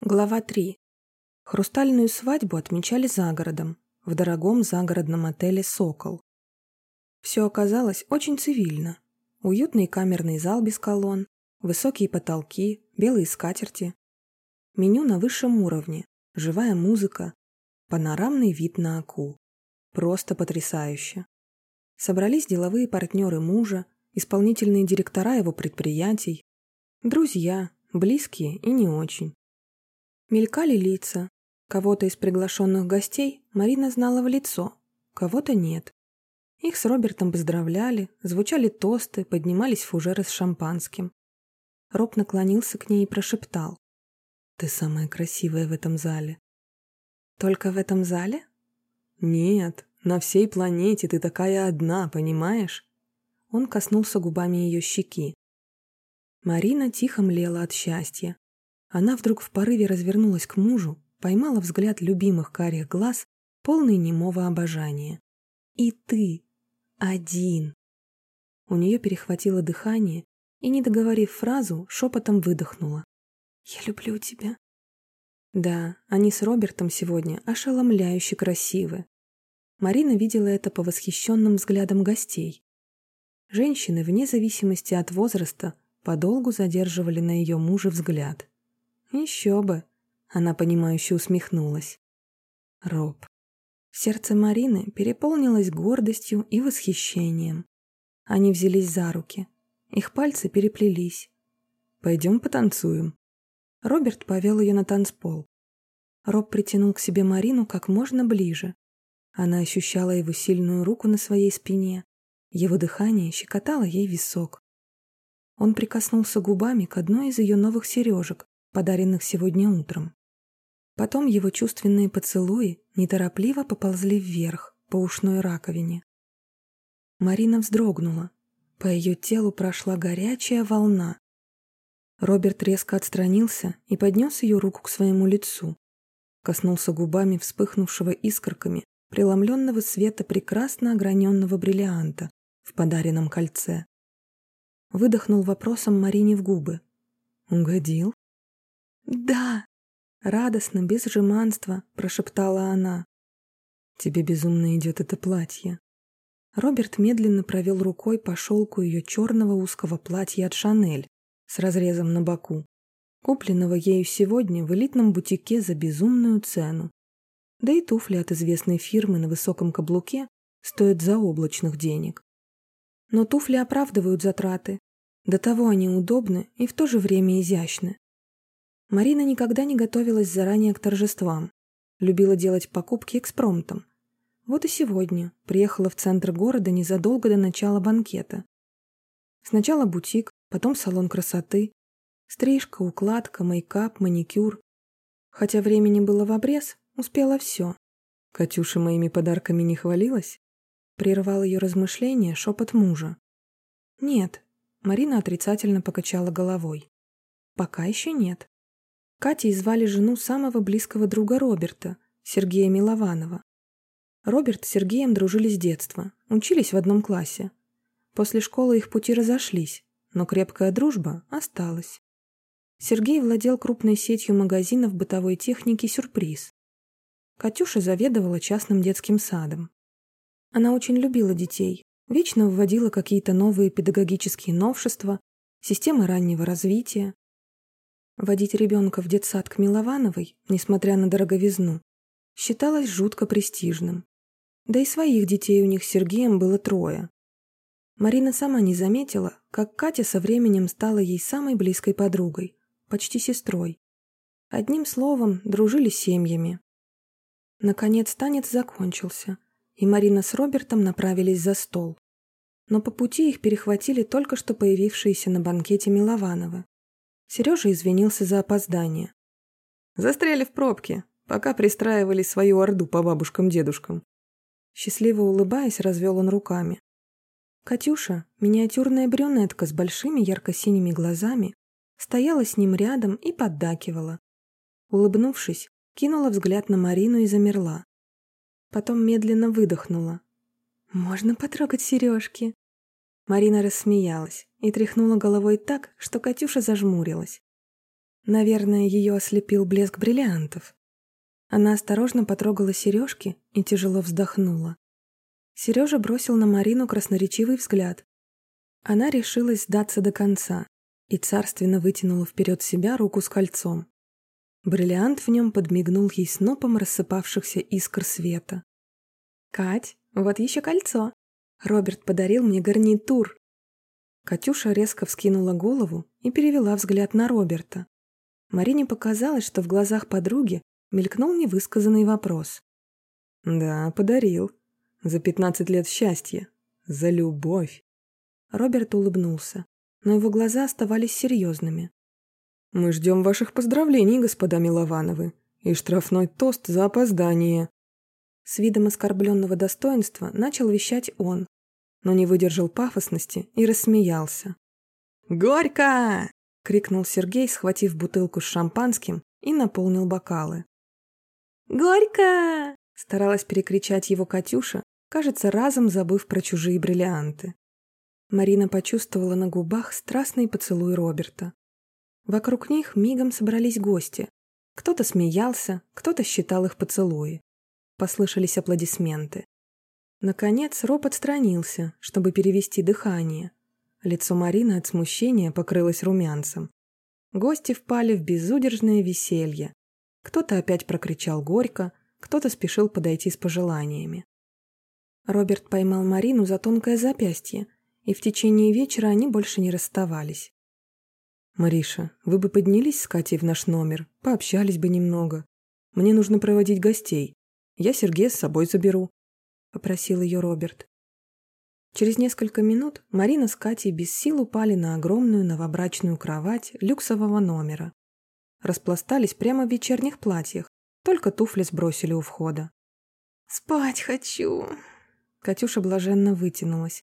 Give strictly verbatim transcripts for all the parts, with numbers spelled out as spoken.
Глава три. Хрустальную свадьбу отмечали за городом, в дорогом загородном отеле «Сокол». Все оказалось очень цивильно. Уютный камерный зал без колонн, высокие потолки, белые скатерти. Меню на высшем уровне, живая музыка, панорамный вид на Аку. Просто потрясающе. Собрались деловые партнеры мужа, исполнительные директора его предприятий, друзья, близкие и не очень. Мелькали лица. Кого-то из приглашенных гостей Марина знала в лицо, кого-то нет. Их с Робертом поздравляли, звучали тосты, поднимались фужеры с шампанским. Роб наклонился к ней и прошептал: «Ты самая красивая в этом зале». «Только в этом зале?» «Нет, на всей планете ты такая одна, понимаешь?» Он коснулся губами ее щеки. Марина тихо млела от счастья. Она вдруг в порыве развернулась к мужу, поймала взгляд любимых карих глаз, полный немого обожания. «И ты! Один!» У нее перехватило дыхание, и, не договорив фразу, шепотом выдохнула: «Я люблю тебя». Да, они с Робертом сегодня ошеломляюще красивы. Марина видела это по восхищенным взглядам гостей. Женщины, вне зависимости от возраста, подолгу задерживали на ее муже взгляд. «Еще бы!» — она понимающе усмехнулась. «Роб». Сердце Марины переполнилось гордостью и восхищением. Они взялись за руки. Их пальцы переплелись. «Пойдем потанцуем». Роберт повел ее на танцпол. Роб притянул к себе Марину как можно ближе. Она ощущала его сильную руку на своей спине. Его дыхание щекотало ей висок. Он прикоснулся губами к одной из ее новых сережек, подаренных сегодня утром. Потом его чувственные поцелуи неторопливо поползли вверх по ушной раковине. Марина вздрогнула. По ее телу прошла горячая волна. Роберт резко отстранился и поднес ее руку к своему лицу. Коснулся губами вспыхнувшего искорками преломленного света прекрасно ограненного бриллианта в подаренном кольце. Выдохнул вопросом Марине в губы. «Угодил?» «Да!» — радостно, без жеманства прошептала она. «Тебе безумно идет это платье». Роберт медленно провел рукой по шелку ее черного узкого платья от Шанель с разрезом на боку, купленного ею сегодня в элитном бутике за безумную цену. Да и туфли от известной фирмы на высоком каблуке стоят заоблачных денег. Но туфли оправдывают затраты. До того они удобны и в то же время изящны. Марина никогда не готовилась заранее к торжествам, любила делать покупки экспромтом. Вот и сегодня приехала в центр города незадолго до начала банкета. Сначала бутик, потом салон красоты, стрижка, укладка, мейкап, маникюр. Хотя времени было в обрез, успела все. «Катюша моими подарками не хвалилась?» Прервал ее размышления шепот мужа. «Нет», — Марина отрицательно покачала головой. «Пока еще нет». Катей звали жену самого близкого друга Роберта, Сергея Милованова. Роберт с Сергеем дружили с детства, учились в одном классе. После школы их пути разошлись, но крепкая дружба осталась. Сергей владел крупной сетью магазинов бытовой техники «Сюрприз». Катюша заведовала частным детским садом. Она очень любила детей, вечно вводила какие-то новые педагогические новшества, системы раннего развития. Водить ребенка в детсад к Миловановой, несмотря на дороговизну, считалось жутко престижным. Да и своих детей у них с Сергеем было трое. Марина сама не заметила, как Катя со временем стала ей самой близкой подругой, почти сестрой. Одним словом, дружили семьями. Наконец танец закончился, и Марина с Робертом направились за стол. Но по пути их перехватили только что появившиеся на банкете Миловановы. Сережа извинился за опоздание. «Застряли в пробке, пока пристраивали свою орду по бабушкам-дедушкам». Счастливо улыбаясь, развел он руками. Катюша, миниатюрная брюнетка с большими ярко-синими глазами, стояла с ним рядом и поддакивала. Улыбнувшись, кинула взгляд на Марину и замерла. Потом медленно выдохнула. «Можно потрогать сережки?» Марина рассмеялась и тряхнула головой так, что Катюша зажмурилась. Наверное, ее ослепил блеск бриллиантов. Она осторожно потрогала сережки и тяжело вздохнула. Сережа бросил на Марину красноречивый взгляд. Она решилась сдаться до конца и царственно вытянула вперед себя руку с кольцом. Бриллиант в нем подмигнул ей снопом рассыпавшихся искр света. «Кать, вот еще кольцо. Роберт подарил мне гарнитур». Катюша резко вскинула голову и перевела взгляд на Роберта. Марине показалось, что в глазах подруги мелькнул невысказанный вопрос. «Да, подарил. За пятнадцать лет счастья. За любовь». Роберт улыбнулся, но его глаза оставались серьезными. «Мы ждем ваших поздравлений, господа Миловановы, и штрафной тост за опоздание». С видом оскорбленного достоинства начал вещать он, но не выдержал пафосности и рассмеялся. «Горько!» — крикнул Сергей, схватив бутылку с шампанским, и наполнил бокалы. «Горько!» — старалась перекричать его Катюша, кажется, разом забыв про чужие бриллианты. Марина почувствовала на губах страстный поцелуй Роберта. Вокруг них мигом собрались гости. Кто-то смеялся, кто-то считал их поцелуи. Послышались аплодисменты. Наконец Роб отстранился, чтобы перевести дыхание. Лицо Марины от смущения покрылось румянцем. Гости впали в безудержное веселье. Кто-то опять прокричал горько, кто-то спешил подойти с пожеланиями. Роберт поймал Марину за тонкое запястье, и в течение вечера они больше не расставались. «Мариша, вы бы поднялись с Катей в наш номер, пообщались бы немного. Мне нужно проводить гостей. Я Сергея с собой заберу», — попросил ее Роберт. Через несколько минут Марина с Катей без сил упали на огромную новобрачную кровать люксового номера. Распластались прямо в вечерних платьях, только туфли сбросили у входа. «Спать хочу!» Катюша блаженно вытянулась.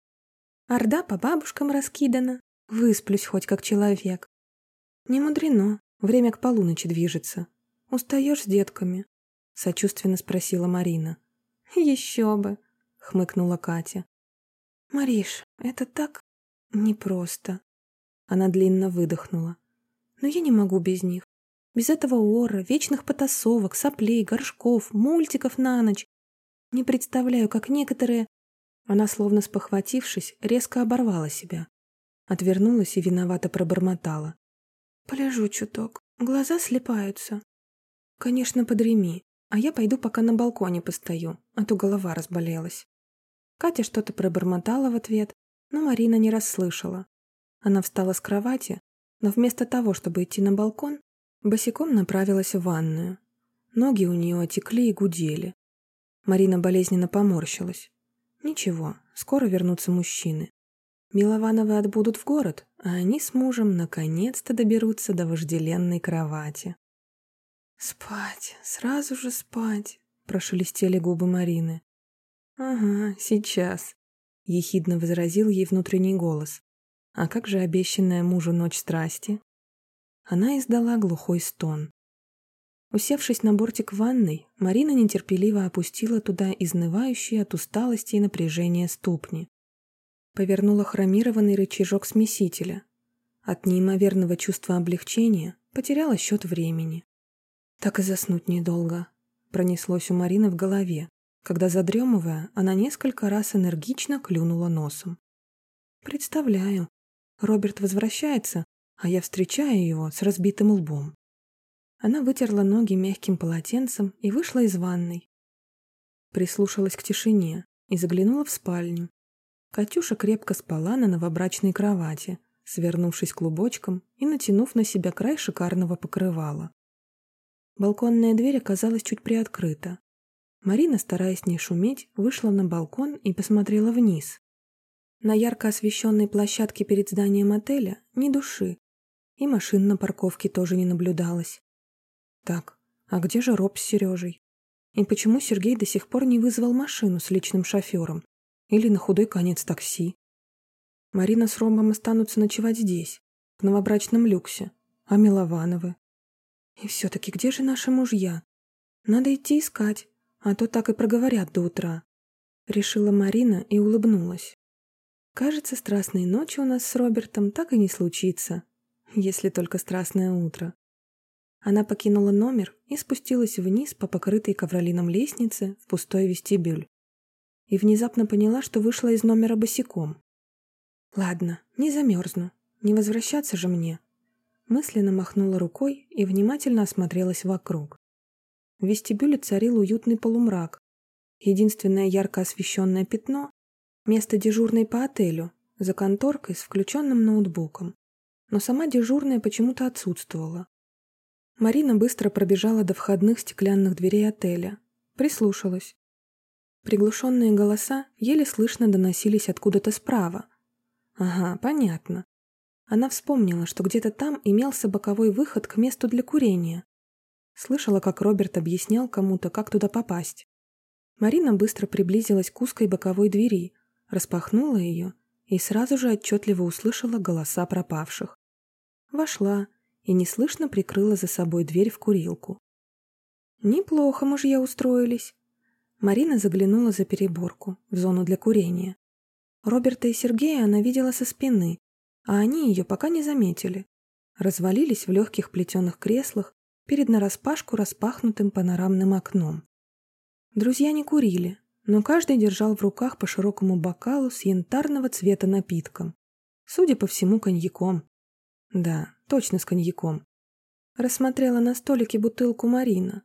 «Орда по бабушкам раскидана. Высплюсь хоть как человек». «Не мудрено, время к полуночи движется. Устаешь с детками?» — сочувственно спросила Марина. «Еще бы!» — хмыкнула Катя. «Мариш, это так непросто». Она длинно выдохнула. «Но я не могу без них. Без этого ора, вечных потасовок, соплей, горшков, мультиков на ночь. Не представляю, как некоторые...» Она, словно спохватившись, резко оборвала себя. Отвернулась и виновато пробормотала. «Полежу чуток, глаза слипаются». «Конечно, подреми, а я пойду пока на балконе постою, а то голова разболелась». Катя что-то пробормотала в ответ, но Марина не расслышала. Она встала с кровати, но вместо того, чтобы идти на балкон, босиком направилась в ванную. Ноги у нее отекли и гудели. Марина болезненно поморщилась. Ничего, скоро вернутся мужчины. Миловановы отбудут в город, а они с мужем наконец-то доберутся до вожделенной кровати. «Спать, сразу же спать», — прошелестели губы Марины. «Ага, сейчас», — ехидно возразил ей внутренний голос. «А как же обещанная мужу ночь страсти?» Она издала глухой стон. Усевшись на бортик ванной, Марина нетерпеливо опустила туда изнывающие от усталости и напряжения ступни. Повернула хромированный рычажок смесителя. От неимоверного чувства облегчения потеряла счет времени. «Так и заснуть недолго», — пронеслось у Марины в голове, когда, задремывая, она несколько раз энергично клюнула носом. «Представляю, Роберт возвращается, а я встречаю его с разбитым лбом». Она вытерла ноги мягким полотенцем и вышла из ванной. Прислушалась к тишине и заглянула в спальню. Катюша крепко спала на новобрачной кровати, свернувшись клубочком и натянув на себя край шикарного покрывала. Балконная дверь оказалась чуть приоткрыта. Марина, стараясь не шуметь, вышла на балкон и посмотрела вниз. На ярко освещенной площадке перед зданием отеля ни души, и машин на парковке тоже не наблюдалось. Так, а где же Роб с Сережей? И почему Сергей до сих пор не вызвал машину с личным шофером? Или на худой конец такси? Марина с Ромом останутся ночевать здесь, в новобрачном люксе. А Миловановы? И все-таки где же наши мужья? Надо идти искать, а то так и проговорят до утра. Решила Марина и улыбнулась. Кажется, страстной ночи у нас с Робертом так и не случится. если только страстное утро. Она покинула номер и спустилась вниз по покрытой ковролином лестнице в пустой вестибюль. И внезапно поняла, что вышла из номера босиком. «Ладно, не замерзну, не возвращаться же мне». Мысленно махнула рукой и внимательно осмотрелась вокруг. В вестибюле царил уютный полумрак. Единственное ярко освещенное пятно — место дежурной по отелю, за конторкой с включенным ноутбуком. Но сама дежурная почему-то отсутствовала. Марина быстро пробежала до входных стеклянных дверей отеля. Прислушалась. Приглушенные голоса еле слышно доносились откуда-то справа. Ага, понятно. Она вспомнила, что где-то там имелся боковой выход к месту для курения. Слышала, как Роберт объяснял кому-то, как туда попасть. Марина быстро приблизилась к узкой боковой двери, распахнула ее и сразу же отчетливо услышала голоса пропавших. Вошла и неслышно прикрыла за собой дверь в курилку. Неплохо мужья устроились. Марина заглянула за переборку, в зону для курения. Роберта и Сергея она видела со спины, а они ее пока не заметили. Развалились в легких плетеных креслах перед нараспашку распахнутым панорамным окном. Друзья не курили, но каждый держал в руках по широкому бокалу с янтарного цвета напитком. Судя по всему, коньяком. Да, точно с коньяком. Рассмотрела на столике бутылку Марина.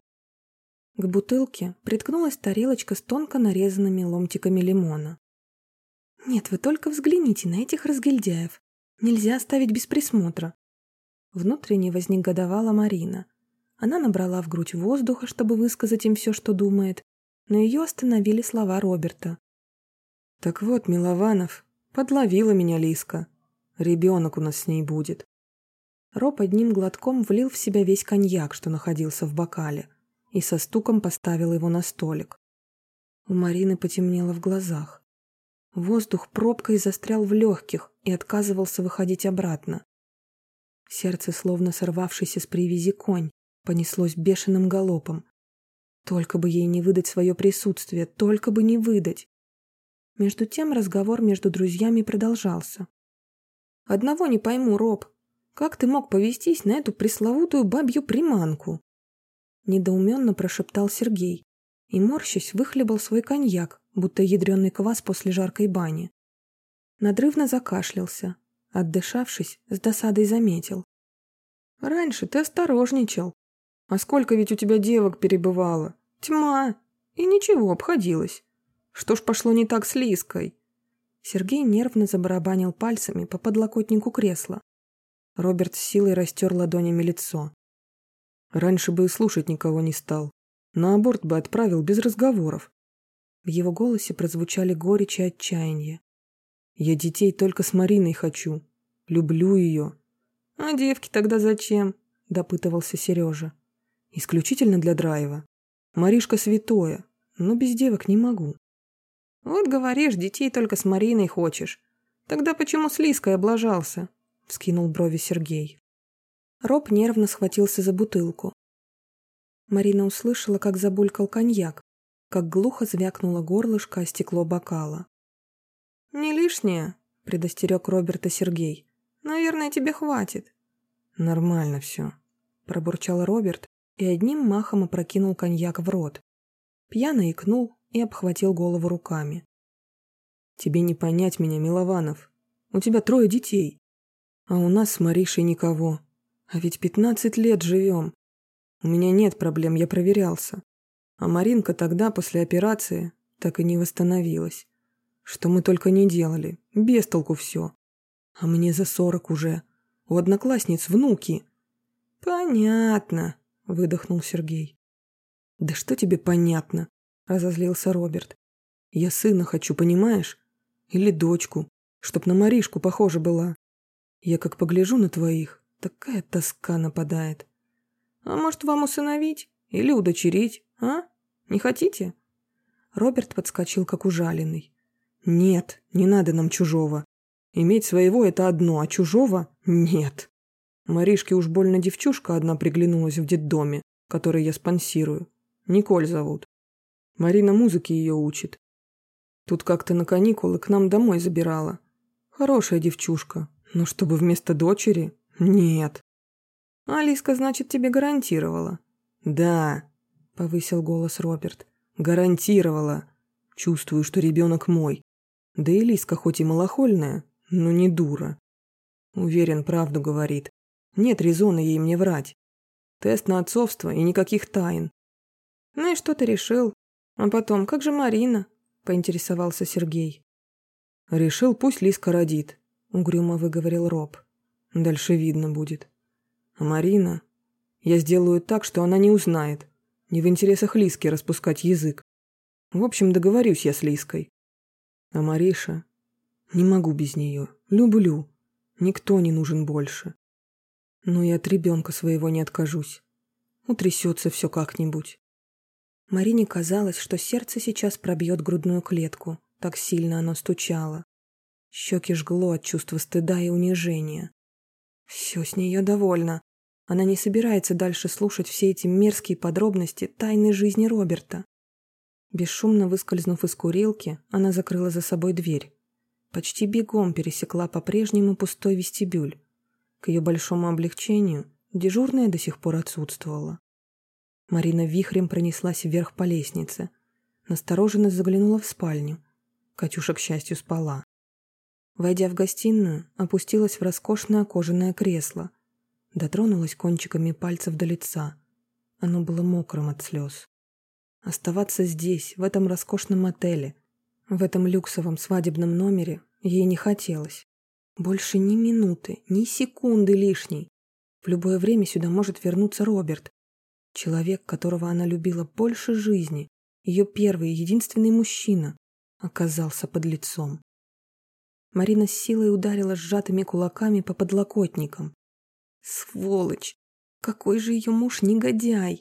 К бутылке приткнулась тарелочка с тонко нарезанными ломтиками лимона. «Нет, вы только взгляните на этих разгильдяев. Нельзя оставить без присмотра». Внутренне вознегодовала Марина. Она набрала в грудь воздуха, чтобы высказать им все, что думает, но ее остановили слова Роберта. «Так вот, Милованов, подловила меня Лиска. Ребенок у нас с ней будет». Роб одним глотком влил в себя весь коньяк, что находился в бокале, и со стуком поставил его на столик. У Марины потемнело в глазах. Воздух пробкой застрял в легких и отказывался выходить обратно. Сердце, словно сорвавшийся с привязи конь, понеслось бешеным галопом. Только бы ей не выдать свое присутствие, только бы не выдать. Между тем разговор между друзьями продолжался. «Одного не пойму, Роб, как ты мог повестись на эту пресловутую бабью приманку?» Недоуменно прошептал Сергей и, морщась, выхлебал свой коньяк, будто ядреный квас после жаркой бани. Надрывно закашлялся, отдышавшись, с досадой заметил. «Раньше ты осторожничал. А сколько ведь у тебя девок перебывало? Тьма! И ничего, обходилось. Что ж пошло не так с Лиской?» Сергей нервно забарабанил пальцами по подлокотнику кресла. Роберт с силой растер ладонями лицо. «Раньше бы и слушать никого не стал. На аборт бы отправил без разговоров». В его голосе прозвучали горечь и отчаяние. «Я детей только с Мариной хочу. Люблю ее». «А девки тогда зачем?» – допытывался Сережа. «Исключительно для драйва. Маришка святое, но без девок не могу». «Вот говоришь, детей только с Мариной хочешь. Тогда почему с Лиской облажался?» – вскинул брови Сергей. Роб нервно схватился за бутылку. Марина услышала, как забулькал коньяк, как глухо звякнуло горлышко о стекло бокала. «Не лишнее», — предостерег Роберта Сергей. «Наверное, тебе хватит». «Нормально все», — пробурчал Роберт и одним махом опрокинул коньяк в рот. Пьяно икнул и обхватил голову руками. «Тебе не понять меня, Милованов. У тебя трое детей, а у нас с Маришей никого. А ведь пятнадцать лет живем. У меня нет проблем, я проверялся. А Маринка тогда, после операции, так и не восстановилась. Что мы только не делали, без толку все. А мне за сорок уже. У одноклассниц внуки». «Понятно», — выдохнул Сергей. «Да что тебе понятно?» — разозлился Роберт. «Я сына хочу, понимаешь? Или дочку, чтоб на Маришку похожа была. Я как погляжу на твоих, такая тоска нападает». «А может, вам усыновить? Или удочерить, а? Не хотите?» Роберт подскочил, как ужаленный. «Нет, не надо нам чужого. Иметь своего — это одно, а чужого — нет. Маришке уж больно девчушка одна приглянулась в детдоме, который я спонсирую. Николь зовут. Марина музыке ее учит. Тут как-то на каникулы к нам домой забирала. Хорошая девчушка, но чтобы вместо дочери? «Нет». «Алиска, значит, тебе гарантировала?» «Да», — повысил голос Роберт. «Гарантировала. Чувствую, что ребенок мой. Да и Лиска хоть и малохольная, но не дура. Уверен, правду говорит. Нет резона ей мне врать. Тест на отцовство и никаких тайн». «Ну и что ты решил? А потом, как же Марина?» — поинтересовался Сергей. «Решил, пусть Лиска родит», — угрюмо выговорил Роб. «Дальше видно будет. А Марина... Я сделаю так, что она не узнает. Не в интересах Лиски распускать язык. В общем, договорюсь я с Лиской. А Мариша... Не могу без нее. Люблю. Никто не нужен больше. Но и от ребенка своего не откажусь. Утрясется все как-нибудь». Марине казалось, что сердце сейчас пробьет грудную клетку. Так сильно оно стучало. Щеки жгло от чувства стыда и унижения. Все с нее довольно. Она не собирается дальше слушать все эти мерзкие подробности тайной жизни Роберта. Бесшумно выскользнув из курилки, она закрыла за собой дверь. Почти бегом пересекла по-прежнему пустой вестибюль. К ее большому облегчению дежурная до сих пор отсутствовала. Марина вихрем пронеслась вверх по лестнице. Настороженно заглянула в спальню. Катюша, к счастью, спала. Войдя в гостиную, опустилась в роскошное кожаное кресло. Дотронулась кончиками пальцев до лица. Оно было мокрым от слез. Оставаться здесь, в этом роскошном отеле, в этом люксовом свадебном номере ей не хотелось. Больше ни минуты, ни секунды лишней. В любое время сюда может вернуться Роберт. Человек, которого она любила больше жизни, ее первый и единственный мужчина, оказался под лицом. Марина с силой ударила сжатыми кулаками по подлокотникам. Сволочь! Какой же ее муж негодяй!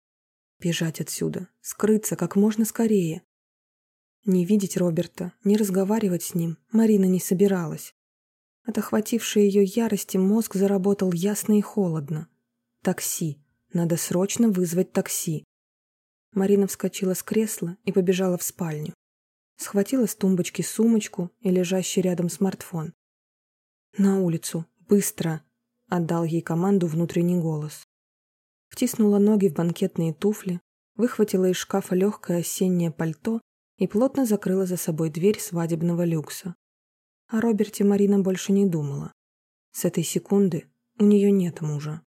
Бежать отсюда, скрыться как можно скорее. Не видеть Роберта, не разговаривать с ним Марина не собиралась. От охватившей ее ярости мозг заработал ясно и холодно. Такси. Надо срочно вызвать такси. Марина вскочила с кресла и побежала в спальню. Схватила с тумбочки сумочку и лежащий рядом смартфон. «На улицу! Быстро!» — отдал ей команду внутренний голос. Втиснула ноги в банкетные туфли, выхватила из шкафа легкое осеннее пальто и плотно закрыла за собой дверь свадебного люкса. О Роберте Марина больше не думала. С этой секунды у нее нет мужа.